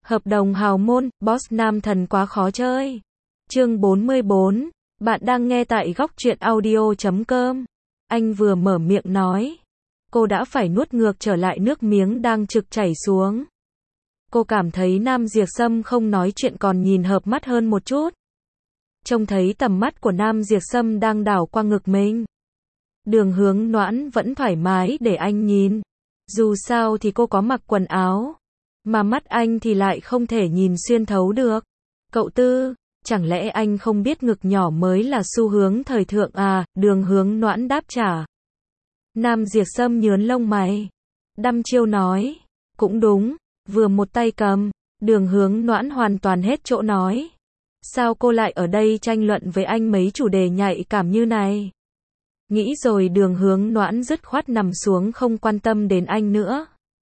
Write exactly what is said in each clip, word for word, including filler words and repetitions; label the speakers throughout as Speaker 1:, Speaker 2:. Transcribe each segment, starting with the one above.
Speaker 1: Hợp đồng hào môn, boss nam thần quá khó chơi. Chương bốn mươi bốn. Bạn đang nghe tại góc truyện audio chấm com. Anh vừa mở miệng nói, cô đã phải nuốt ngược trở lại nước miếng đang trực chảy xuống. Cô cảm thấy Nam Diệp Sâm không nói chuyện còn nhìn hợp mắt hơn một chút. Trông thấy tầm mắt của Nam Diệp Sâm đang đảo qua ngực mình. Đường Hướng Noãn vẫn thoải mái để anh nhìn. Dù sao thì cô có mặc quần áo, mà mắt anh thì lại không thể nhìn xuyên thấu được. Cậu Tư, chẳng lẽ anh không biết ngực nhỏ mới là xu hướng thời thượng à? Đường Hướng Noãn đáp trả. Nam Diệp Sâm nhướng lông mày, đăm chiêu nói, cũng đúng, vừa một tay cầm. Đường Hướng Noãn hoàn toàn hết chỗ nói. Sao cô lại ở đây tranh luận với anh mấy chủ đề nhạy cảm như này? Nghĩ rồi Đường Hướng Noãn dứt khoát nằm xuống không quan tâm đến anh nữa.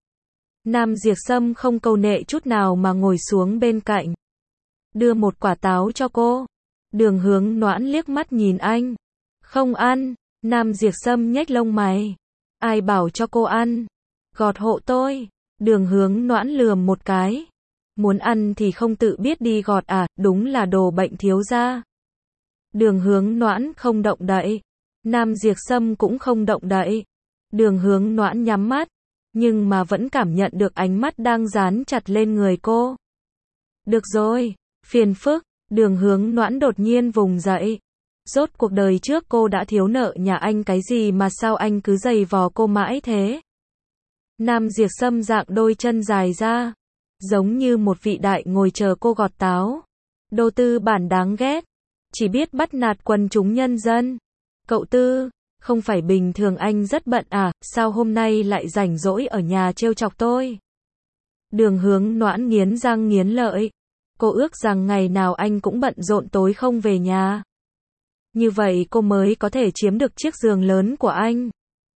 Speaker 1: Nam Diệp Sâm không câu nệ chút nào mà ngồi xuống bên cạnh, đưa một quả táo cho cô. Đường Hướng Noãn liếc mắt nhìn anh. Không ăn. Nam Diệp Sâm nhếch lông mày. Ai bảo cho cô ăn? Gọt hộ tôi. Đường Hướng Noãn lườm một cái. Muốn ăn thì không tự biết đi gọt à? Đúng là đồ bệnh thiếu gia. Đường Hướng Noãn không động đậy. Nam Diệp Sâm cũng không động đậy. Đường Hướng Noãn nhắm mắt, nhưng mà vẫn cảm nhận được ánh mắt đang dán chặt lên người cô. Được rồi, phiền phức. Đường Hướng Noãn đột nhiên vùng dậy. Rốt cuộc đời trước cô đã thiếu nợ nhà anh cái gì mà sao anh cứ giày vò cô mãi thế? Nam Diệp Sâm dạng đôi chân dài ra, giống như một vị đại ngồi chờ cô gọt táo. Đồ tư bản đáng ghét, chỉ biết bắt nạt quần chúng nhân dân. Cậu Tư, không phải bình thường anh rất bận à, sao hôm nay lại rảnh rỗi ở nhà trêu chọc tôi? Đường Hướng Noãn nghiến răng nghiến lợi. Cô ước rằng ngày nào anh cũng bận rộn tối không về nhà. Như vậy cô mới có thể chiếm được chiếc giường lớn của anh.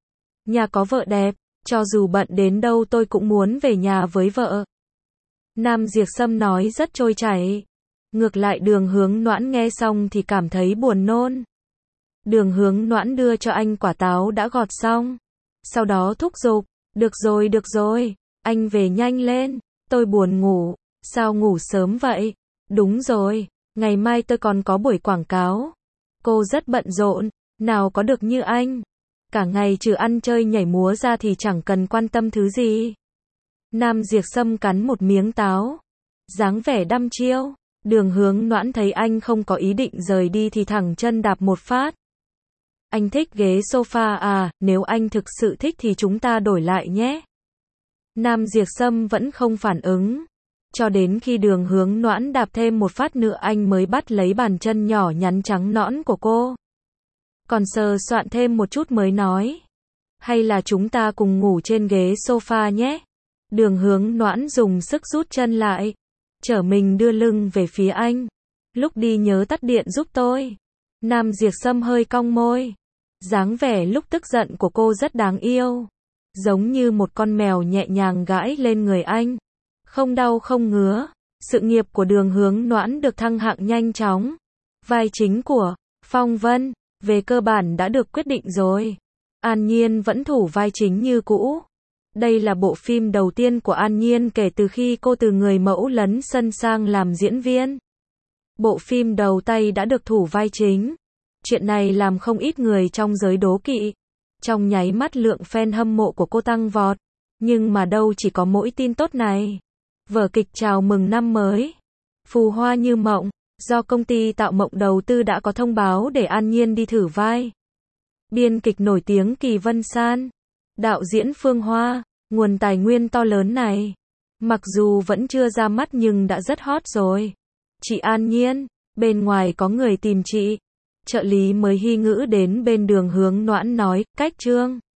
Speaker 1: Nhà có vợ đẹp, cho dù bận đến đâu tôi cũng muốn về nhà với vợ. Nam Diệp Sâm nói rất trôi chảy. Ngược lại Đường Hướng Noãn nghe xong thì cảm thấy buồn nôn. Đường Hướng Noãn đưa cho anh quả táo đã gọt xong. Sau đó thúc giục, được rồi được rồi, anh về nhanh lên, tôi buồn ngủ. Sao ngủ sớm vậy? Đúng rồi, ngày mai tôi còn có buổi quảng cáo. Cô rất bận rộn, nào có được như anh. Cả ngày trừ ăn chơi nhảy múa ra thì chẳng cần quan tâm thứ gì. Nam Diệp Sâm cắn một miếng táo, dáng vẻ đăm chiêu. Đường Hướng Noãn thấy anh không có ý định rời đi thì thẳng chân đạp một phát. Anh thích ghế sofa à? Nếu anh thực sự thích thì chúng ta đổi lại nhé. Nam Diệp Sâm vẫn không phản ứng. Cho đến khi Đường Hướng Noãn đạp thêm một phát nữa anh mới bắt lấy bàn chân nhỏ nhắn trắng nõn của cô. Còn sờ soạn thêm một chút mới nói. Hay là chúng ta cùng ngủ trên ghế sofa nhé. Đường Hướng Noãn dùng sức rút chân lại, trở mình đưa lưng về phía anh. Lúc đi nhớ tắt điện giúp tôi. Nam Diệp Sâm hơi cong môi. Dáng vẻ lúc tức giận của cô rất đáng yêu. Giống như một con mèo nhẹ nhàng gãi lên người anh. Không đau không ngứa. Sự nghiệp của Đường Hướng Noãn được thăng hạng nhanh chóng. Vai chính của Phong Vân, về cơ bản đã được quyết định rồi. An Nhiên vẫn thủ vai chính như cũ. Đây là bộ phim đầu tiên của An Nhiên kể từ khi cô từ người mẫu lấn sân sang làm diễn viên. Bộ phim đầu tay đã được thủ vai chính. Chuyện này làm không ít người trong giới đố kỵ. Trong nháy mắt lượng fan hâm mộ của cô tăng vọt. Nhưng mà đâu chỉ có mỗi tin tốt này. Vở kịch chào mừng năm mới, Phù Hoa Như Mộng, do công ty Tạo Mộng đầu tư đã có thông báo để An Nhiên đi thử vai. Biên kịch nổi tiếng Kỳ Vân San, đạo diễn Phương Hoa, nguồn tài nguyên to lớn này. Mặc dù vẫn chưa ra mắt nhưng đã rất hot rồi. Chị An Nhiên, bên ngoài có người tìm chị. Trợ lý mới hy ngữ đến bên Đường Hướng Noãn nói, cách trương.